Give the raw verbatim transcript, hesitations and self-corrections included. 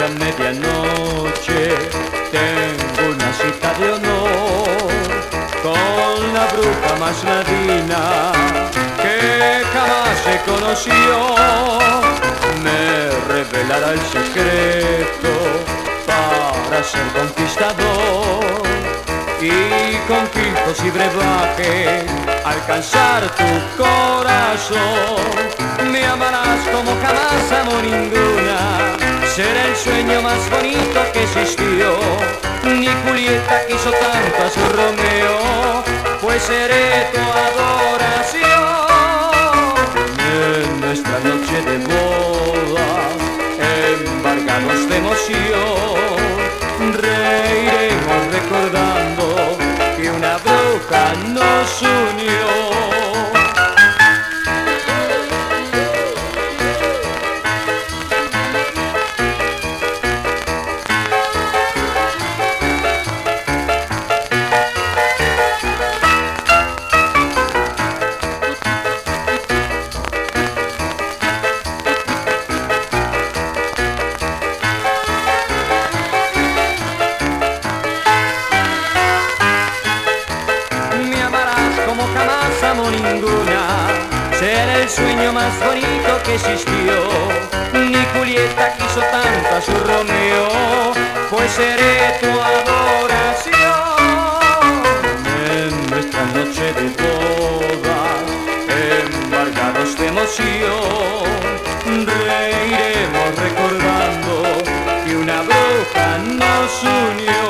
la medianoche tengo una cita de honor con la bruja más ladina que jamás se conoció. Me revelará el secreto para ser conquistador y con filtros y brebaje alcanzar tu corazón. Me amarás como jamás amo ninguna, será el sueño más bonito que existió. Ni Julieta quiso tanto a su Romeo, pues seré tu adoración. En nuestra noche de boda, embargados de emoción, reiremos recordando que una bruja nos unió. Como jamás amo ninguna, será el sueño más bonito que existió. Ni Julieta quiso tanto a su Romeo, pues seré tu adoración. En nuestra noche de boda, embargados de emoción, reiremos recordando que una bruja nos unió.